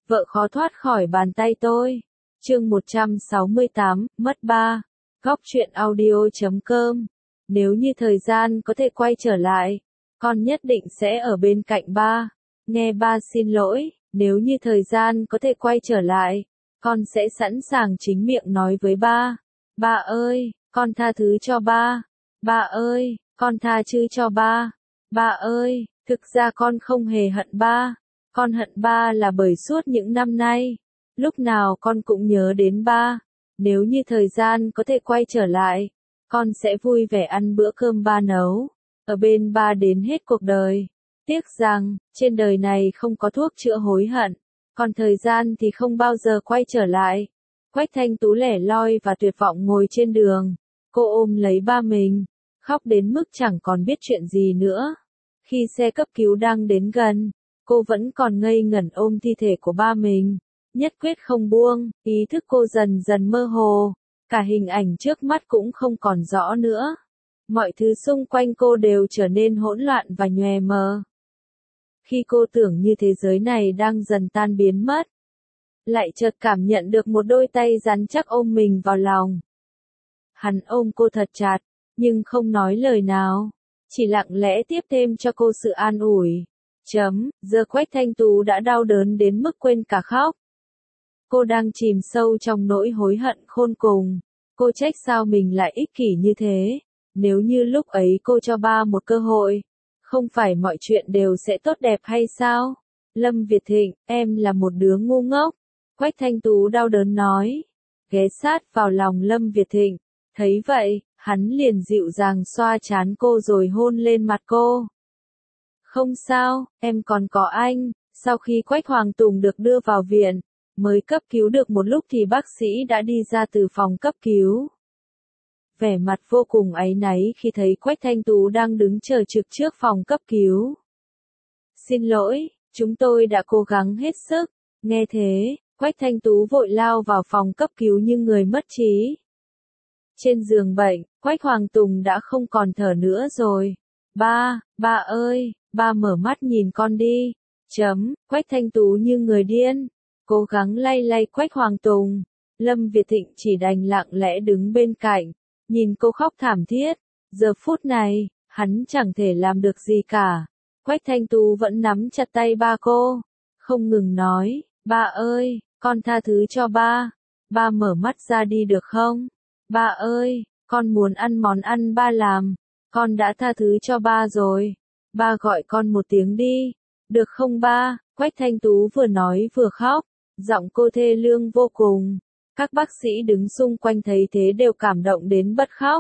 Vợ khó thoát khỏi bàn tay tôi. Chương 168, mất ba. Góc truyện audio.com. Nếu như thời gian có thể quay trở lại, con nhất định sẽ ở bên cạnh ba. Nghe ba xin lỗi, nếu như thời gian có thể quay trở lại, con sẽ sẵn sàng chính miệng nói với ba. Ba ơi, con tha thứ cho ba. Ba ơi, con tha thứ cho ba. Ba ơi, thực ra con không hề hận ba. Con hận ba là bởi suốt những năm nay, lúc nào con cũng nhớ đến ba. Nếu như thời gian có thể quay trở lại, con sẽ vui vẻ ăn bữa cơm ba nấu, ở bên ba đến hết cuộc đời. Tiếc rằng, trên đời này không có thuốc chữa hối hận, còn thời gian thì không bao giờ quay trở lại. Quách Thanh Tú lẻ loi và tuyệt vọng ngồi trên đường, cô ôm lấy ba mình, khóc đến mức chẳng còn biết chuyện gì nữa. Khi xe cấp cứu đang đến gần, cô vẫn còn ngây ngẩn ôm thi thể của ba mình, nhất quyết không buông, ý thức cô dần dần mơ hồ, cả hình ảnh trước mắt cũng không còn rõ nữa. Mọi thứ xung quanh cô đều trở nên hỗn loạn và nhòe mờ. Khi cô tưởng như thế giới này đang dần tan biến mất, lại chợt cảm nhận được một đôi tay rắn chắc ôm mình vào lòng. Hắn ôm cô thật chặt, nhưng không nói lời nào, chỉ lặng lẽ tiếp thêm cho cô sự an ủi. Giờ Quách Thanh Tú đã đau đớn đến mức quên cả khóc. Cô đang chìm sâu trong nỗi hối hận khôn cùng. Cô trách sao mình lại ích kỷ như thế. Nếu như lúc ấy cô cho ba một cơ hội, không phải mọi chuyện đều sẽ tốt đẹp hay sao? Lâm Việt Thịnh, em là một đứa ngu ngốc. Quách Thanh Tú đau đớn nói. Ghé sát vào lòng Lâm Việt Thịnh. Thấy vậy, hắn liền dịu dàng xoa trán cô rồi hôn lên mặt cô. Không sao, em còn có anh. Sau khi Quách Hoàng Tùng được đưa vào viện, mới cấp cứu được một lúc thì bác sĩ đã đi ra từ phòng cấp cứu. Vẻ mặt vô cùng áy náy khi thấy Quách Thanh Tú đang đứng chờ trực trước phòng cấp cứu. Xin lỗi, chúng tôi đã cố gắng hết sức. Nghe thế, Quách Thanh Tú vội lao vào phòng cấp cứu như người mất trí. Trên giường bệnh, Quách Hoàng Tùng đã không còn thở nữa rồi. Ba ơi, ba mở mắt nhìn con đi. Quách Thanh Tú như người điên, cố gắng lay lay Quách Hoàng Tùng. Lâm Việt Thịnh chỉ đành lặng lẽ đứng bên cạnh, nhìn cô khóc thảm thiết. Giờ phút này, hắn chẳng thể làm được gì cả. Quách Thanh Tú vẫn nắm chặt tay ba cô, không ngừng nói, ba ơi, con tha thứ cho ba. Ba mở mắt ra đi được không? Ba ơi, con muốn ăn món ăn ba làm. Con đã tha thứ cho ba rồi. Ba gọi con một tiếng đi. Được không ba? Quách Thanh Tú vừa nói vừa khóc. Giọng cô thê lương vô cùng. Các bác sĩ đứng xung quanh thấy thế đều cảm động đến bật khóc.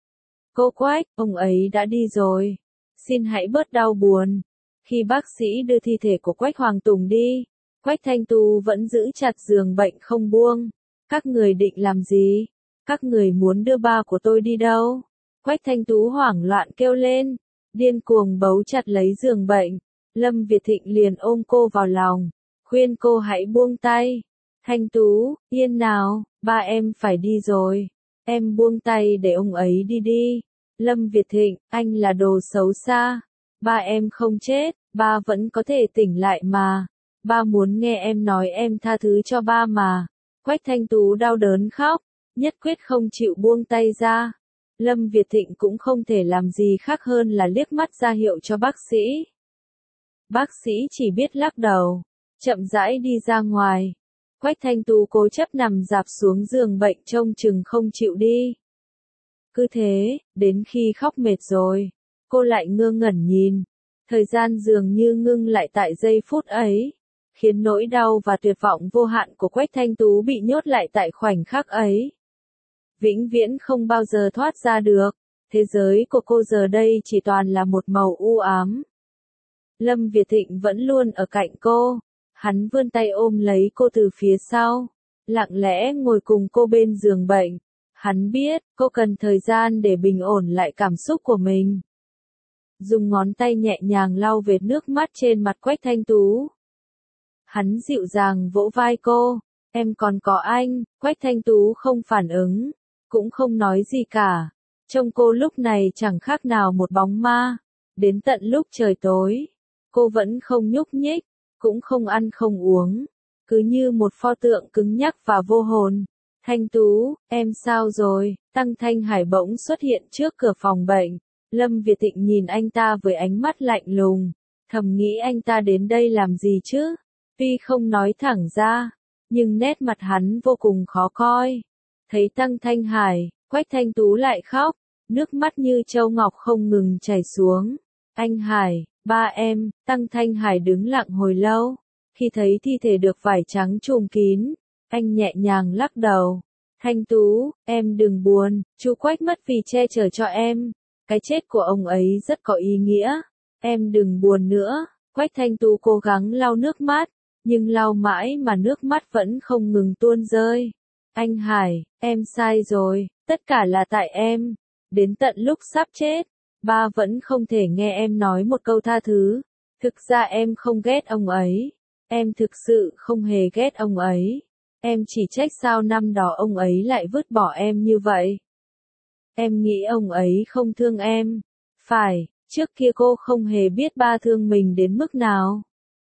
Cô Quách, ông ấy đã đi rồi. Xin hãy bớt đau buồn. Khi bác sĩ đưa thi thể của Quách Hoàng Tùng đi, Quách Thanh Tú vẫn giữ chặt giường bệnh không buông. Các người định làm gì? Các người muốn đưa ba của tôi đi đâu? Quách Thanh Tú hoảng loạn kêu lên, điên cuồng bấu chặt lấy giường bệnh. Lâm Việt Thịnh liền ôm cô vào lòng, khuyên cô hãy buông tay. Thanh Tú, yên nào, ba em phải đi rồi. Em buông tay để ông ấy đi đi. Lâm Việt Thịnh, anh là đồ xấu xa. Ba em không chết, ba vẫn có thể tỉnh lại mà. Ba muốn nghe em nói em tha thứ cho ba mà. Quách Thanh Tú đau đớn khóc, nhất quyết không chịu buông tay ra. Lâm Việt Thịnh cũng không thể làm gì khác hơn là liếc mắt ra hiệu cho bác sĩ. Bác sĩ chỉ biết lắc đầu, chậm rãi đi ra ngoài. Quách Thanh Tú cố chấp nằm rạp xuống giường bệnh trông chừng không chịu đi. Cứ thế, đến khi khóc mệt rồi, cô lại ngơ ngẩn nhìn. Thời gian dường như ngưng lại tại giây phút ấy, khiến nỗi đau và tuyệt vọng vô hạn của Quách Thanh Tú bị nhốt lại tại khoảnh khắc ấy. Vĩnh viễn không bao giờ thoát ra được, thế giới của cô giờ đây chỉ toàn là một màu u ám. Lâm Việt Thịnh vẫn luôn ở cạnh cô, hắn vươn tay ôm lấy cô từ phía sau, lặng lẽ ngồi cùng cô bên giường bệnh. Hắn biết, cô cần thời gian để bình ổn lại cảm xúc của mình. Dùng ngón tay nhẹ nhàng lau vệt nước mắt trên mặt Quách Thanh Tú. Hắn dịu dàng vỗ vai cô, em còn có anh. Quách Thanh Tú không phản ứng, cũng không nói gì cả. Trông cô lúc này chẳng khác nào một bóng ma. Đến tận lúc trời tối, cô vẫn không nhúc nhích, cũng không ăn không uống, cứ như một pho tượng cứng nhắc và vô hồn. Thanh Tú, em sao rồi? Tăng Thanh Hải bỗng xuất hiện trước cửa phòng bệnh. Lâm Việt Thịnh nhìn anh ta với ánh mắt lạnh lùng, thầm nghĩ anh ta đến đây làm gì chứ? Tuy không nói thẳng ra, nhưng nét mặt hắn vô cùng khó coi. Thấy Tăng Thanh Hải, Quách Thanh Tú lại khóc, nước mắt như châu ngọc không ngừng chảy xuống. Anh Hải, ba em. Tăng Thanh Hải đứng lặng hồi lâu, khi thấy thi thể được vải trắng trùm kín, anh nhẹ nhàng lắc đầu. Thanh Tú, em đừng buồn, chú Quách mất vì che chở cho em. Cái chết của ông ấy rất có ý nghĩa. Em đừng buồn nữa. Quách Thanh Tú cố gắng lau nước mắt, nhưng lau mãi mà nước mắt vẫn không ngừng tuôn rơi. Anh Hải, em sai rồi, tất cả là tại em. Đến tận lúc sắp chết, ba vẫn không thể nghe em nói một câu tha thứ. Thực ra em không ghét ông ấy. Em thực sự không hề ghét ông ấy. Em chỉ trách sao năm đó ông ấy lại vứt bỏ em như vậy. Em nghĩ ông ấy không thương em. Phải, trước kia cô không hề biết ba thương mình đến mức nào.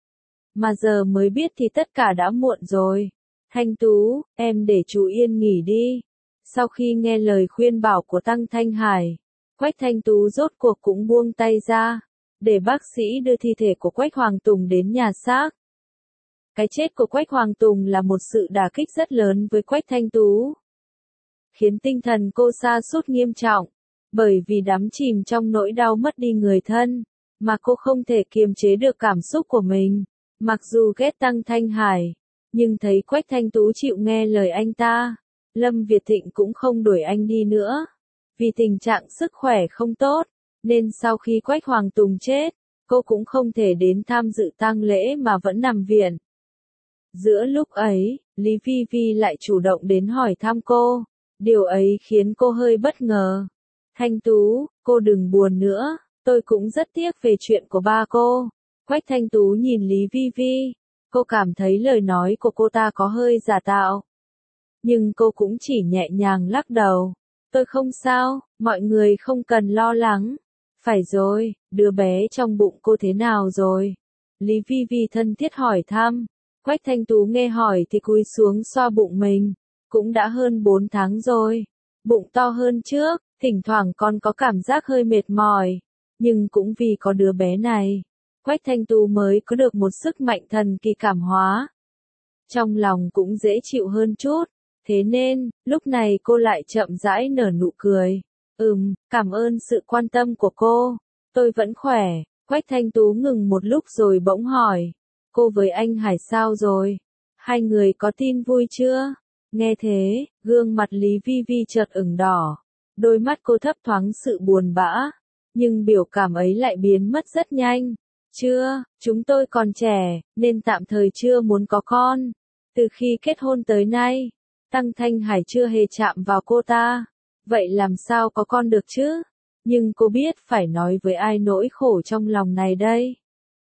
Mà giờ mới biết thì tất cả đã muộn rồi. Thanh Tú, em để chú yên nghỉ đi. Sau khi nghe lời khuyên bảo của Tăng Thanh Hải, Quách Thanh Tú rốt cuộc cũng buông tay ra, để bác sĩ đưa thi thể của Quách Hoàng Tùng đến nhà xác. Cái chết của Quách Hoàng Tùng là một sự đả kích rất lớn với Quách Thanh Tú, khiến tinh thần cô sa sút nghiêm trọng, bởi vì đắm chìm trong nỗi đau mất đi người thân, mà cô không thể kiềm chế được cảm xúc của mình. Mặc dù ghét Tăng Thanh Hải, nhưng thấy Quách Thanh Tú chịu nghe lời anh ta, Lâm Việt Thịnh cũng không đuổi anh đi nữa. Vì tình trạng sức khỏe không tốt, nên sau khi Quách Hoàng Tùng chết, cô cũng không thể đến tham dự tang lễ mà vẫn nằm viện. Giữa lúc ấy, Lý Vi Vi lại chủ động đến hỏi thăm cô. Điều ấy khiến cô hơi bất ngờ. Thanh Tú, cô đừng buồn nữa, tôi cũng rất tiếc về chuyện của ba cô. Quách Thanh Tú nhìn Lý Vi Vi, cô cảm thấy lời nói của cô ta có hơi giả tạo. Nhưng cô cũng chỉ nhẹ nhàng lắc đầu. Tôi không sao, mọi người không cần lo lắng. Phải rồi, đứa bé trong bụng cô thế nào rồi? Lý Vi Vi thân thiết hỏi thăm. Quách Thanh Tú nghe hỏi thì cúi xuống xoa bụng mình. Cũng đã hơn 4 tháng rồi. Bụng to hơn trước, thỉnh thoảng còn có cảm giác hơi mệt mỏi. Nhưng cũng vì có đứa bé này, Quách Thanh Tú mới có được một sức mạnh thần kỳ cảm hóa. Trong lòng cũng dễ chịu hơn chút. Thế nên, lúc này cô lại chậm rãi nở nụ cười. Cảm ơn sự quan tâm của cô. Tôi vẫn khỏe. Quách Thanh Tú ngừng một lúc rồi bỗng hỏi. Cô với anh Hải sao rồi? Hai người có tin vui chưa? Nghe thế, gương mặt Lý Vi Vi chợt ửng đỏ. Đôi mắt cô thấp thoáng sự buồn bã. Nhưng biểu cảm ấy lại biến mất rất nhanh. Chưa, chúng tôi còn trẻ, nên tạm thời chưa muốn có con. Từ khi kết hôn tới nay, Tăng Thanh Hải chưa hề chạm vào cô ta. Vậy làm sao có con được chứ? Nhưng cô biết phải nói với ai nỗi khổ trong lòng này đây.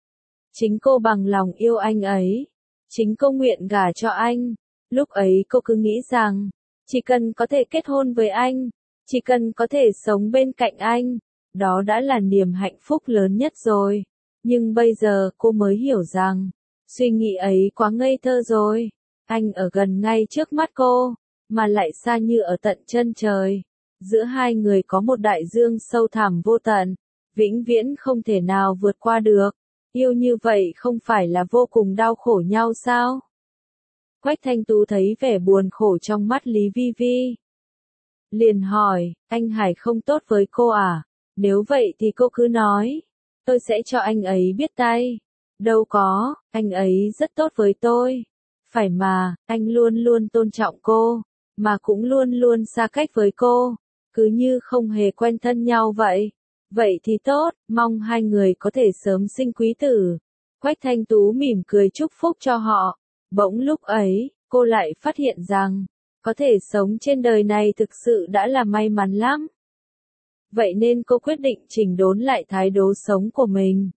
Chính cô bằng lòng yêu anh ấy. Chính cô nguyện gả cho anh. Lúc ấy cô cứ nghĩ rằng, chỉ cần có thể kết hôn với anh, chỉ cần có thể sống bên cạnh anh, đó đã là niềm hạnh phúc lớn nhất rồi. Nhưng bây giờ cô mới hiểu rằng, suy nghĩ ấy quá ngây thơ rồi. Anh ở gần ngay trước mắt cô, mà lại xa như ở tận chân trời. Giữa hai người có một đại dương sâu thẳm vô tận, vĩnh viễn không thể nào vượt qua được. Yêu như vậy không phải là vô cùng đau khổ nhau sao? Quách Thanh Tú thấy vẻ buồn khổ trong mắt Lý Vi Vi. Liền hỏi, anh Hải không tốt với cô à? Nếu vậy thì cô cứ nói. Tôi sẽ cho anh ấy biết tay. Đâu có, anh ấy rất tốt với tôi. Phải mà, anh luôn luôn tôn trọng cô, mà cũng luôn luôn xa cách với cô. Cứ như không hề quen thân nhau vậy. Vậy thì tốt, mong hai người có thể sớm sinh quý tử. Quách Thanh Tú mỉm cười chúc phúc cho họ. Bỗng lúc ấy, cô lại phát hiện rằng, có thể sống trên đời này thực sự đã là may mắn lắm. Vậy nên cô quyết định chỉnh đốn lại thái độ sống của mình.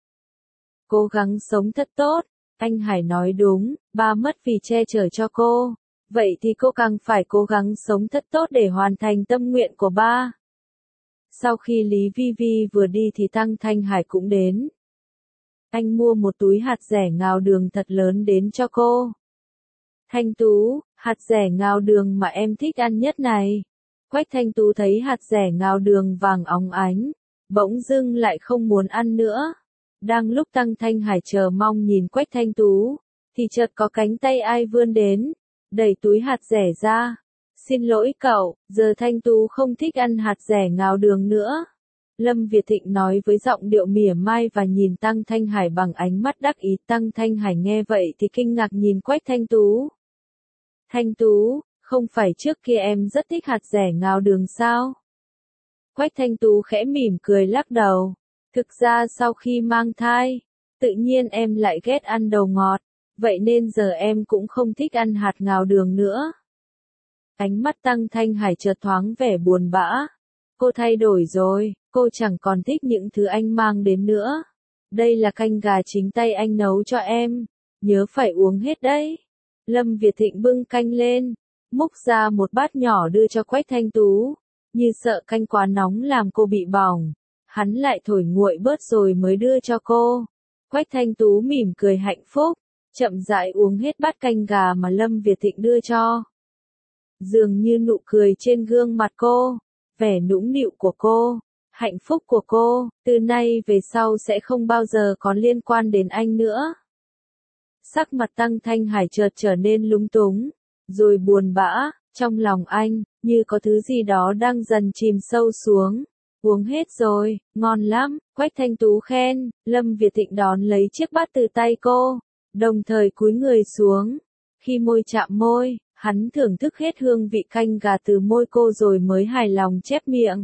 Cố gắng sống thật tốt. Anh Hải nói đúng, ba mất vì che chở cho cô. Vậy thì cô càng phải cố gắng sống thật tốt để hoàn thành tâm nguyện của ba. Sau khi Lý Vi Vi vừa đi thì Tăng Thanh Hải cũng đến. Anh mua một túi hạt dẻ ngào đường thật lớn đến cho cô. Thanh Tú, hạt dẻ ngao đường mà em thích ăn nhất này. Quách Thanh Tú thấy hạt dẻ ngao đường vàng óng ánh, bỗng dưng lại không muốn ăn nữa. Đang lúc Tăng Thanh Hải chờ mong nhìn Quách Thanh Tú, thì chợt có cánh tay ai vươn đến, đẩy túi hạt dẻ ra. Xin lỗi cậu, giờ Thanh Tú không thích ăn hạt dẻ ngao đường nữa. Lâm Việt Thịnh nói với giọng điệu mỉa mai và nhìn Tăng Thanh Hải bằng ánh mắt đắc ý. Tăng Thanh Hải nghe vậy thì kinh ngạc nhìn Quách Thanh Tú. Thanh Tú, không phải trước kia em rất thích hạt dẻ ngao đường sao? Quách Thanh Tú khẽ mỉm cười lắc đầu. Thực ra sau khi mang thai, tự nhiên em lại ghét ăn đồ ngọt, vậy nên giờ em cũng không thích ăn hạt ngao đường nữa. Ánh mắt Tăng Thanh Hải chợt thoáng vẻ buồn bã. Cô thay đổi rồi, cô chẳng còn thích những thứ anh mang đến nữa. Đây là canh gà chính tay anh nấu cho em, nhớ phải uống hết đấy. Lâm Việt Thịnh bưng canh lên, múc ra một bát nhỏ đưa cho Quách Thanh Tú, như sợ canh quá nóng làm cô bị bỏng. Hắn lại thổi nguội bớt rồi mới đưa cho cô. Quách Thanh Tú mỉm cười hạnh phúc, chậm rãi uống hết bát canh gà mà Lâm Việt Thịnh đưa cho. Dường như nụ cười trên gương mặt cô, vẻ nũng nịu của cô, hạnh phúc của cô, từ nay về sau sẽ không bao giờ có liên quan đến anh nữa. Sắc mặt Tăng Thanh Hải chợt trở nên lúng túng, rồi buồn bã, trong lòng anh, như có thứ gì đó đang dần chìm sâu xuống. Uống hết rồi, ngon lắm, Quách Thanh Tú khen. Lâm Việt Thịnh đón lấy chiếc bát từ tay cô, đồng thời cúi người xuống. Khi môi chạm môi, hắn thưởng thức hết hương vị canh gà từ môi cô rồi mới hài lòng chép miệng.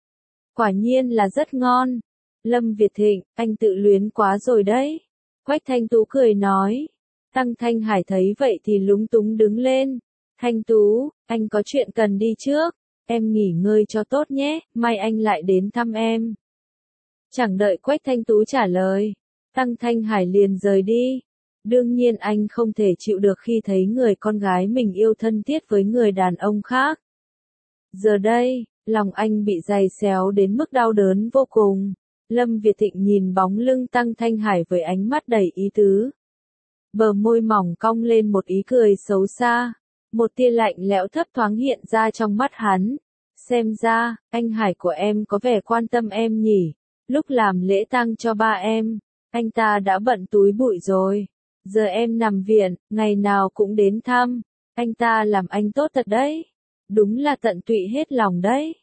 Quả nhiên là rất ngon. Lâm Việt Thịnh, anh tự luyến quá rồi đấy. Quách Thanh Tú cười nói. Tăng Thanh Hải thấy vậy thì lúng túng đứng lên. Thanh Tú, anh có chuyện cần đi trước. Em nghỉ ngơi cho tốt nhé, mai anh lại đến thăm em. Chẳng đợi Quách Thanh Tú trả lời, Tăng Thanh Hải liền rời đi. Đương nhiên anh không thể chịu được khi thấy người con gái mình yêu thân thiết với người đàn ông khác. Giờ đây, lòng anh bị giày xéo đến mức đau đớn vô cùng. Lâm Việt Thịnh nhìn bóng lưng Tăng Thanh Hải với ánh mắt đầy ý tứ. Bờ môi mỏng cong lên một ý cười xấu xa. Một tia lạnh lẽo thấp thoáng hiện ra trong mắt hắn. Xem ra, anh Hải của em có vẻ quan tâm em nhỉ. Lúc làm lễ tang cho ba em, anh ta đã bận túi bụi rồi. Giờ em nằm viện, ngày nào cũng đến thăm. Anh ta làm anh tốt thật đấy. Đúng là tận tụy hết lòng đấy.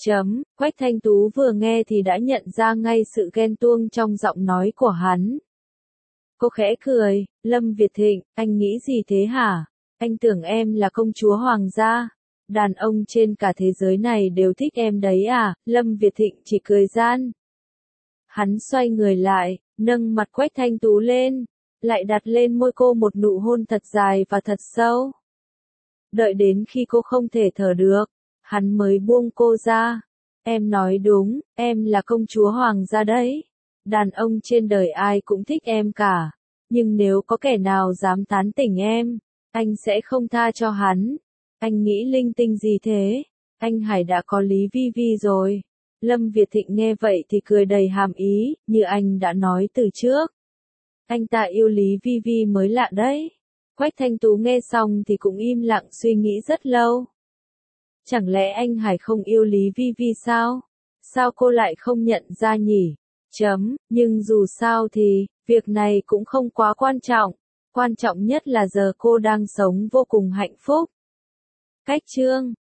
Quách Thanh Tú vừa nghe thì đã nhận ra ngay sự ghen tuông trong giọng nói của hắn. Cô khẽ cười, Lâm Việt Thịnh, anh nghĩ gì thế hả? Anh tưởng em là công chúa hoàng gia. Đàn ông trên cả thế giới này đều thích em đấy à? Lâm Việt Thịnh chỉ cười gian. Hắn xoay người lại, nâng mặt Quách Thanh Tú lên, lại đặt lên môi cô một nụ hôn thật dài và thật sâu. Đợi đến khi cô không thể thở được, hắn mới buông cô ra. Em nói đúng, em là công chúa hoàng gia đấy. Đàn ông trên đời ai cũng thích em cả. Nhưng nếu có kẻ nào dám tán tỉnh em, anh sẽ không tha cho hắn. Anh nghĩ linh tinh gì thế? Anh Hải đã có Lý Vi Vi rồi. Lâm Việt Thịnh nghe vậy thì cười đầy hàm ý, như anh đã nói từ trước. Anh ta yêu Lý Vi Vi mới lạ đấy. Quách Thanh Tú nghe xong thì cũng im lặng suy nghĩ rất lâu. Chẳng lẽ anh Hải không yêu Lý Vi Vi sao? Sao cô lại không nhận ra nhỉ? Nhưng dù sao thì, việc này cũng không quá quan trọng. Quan trọng nhất là giờ cô đang sống vô cùng hạnh phúc. Cách chương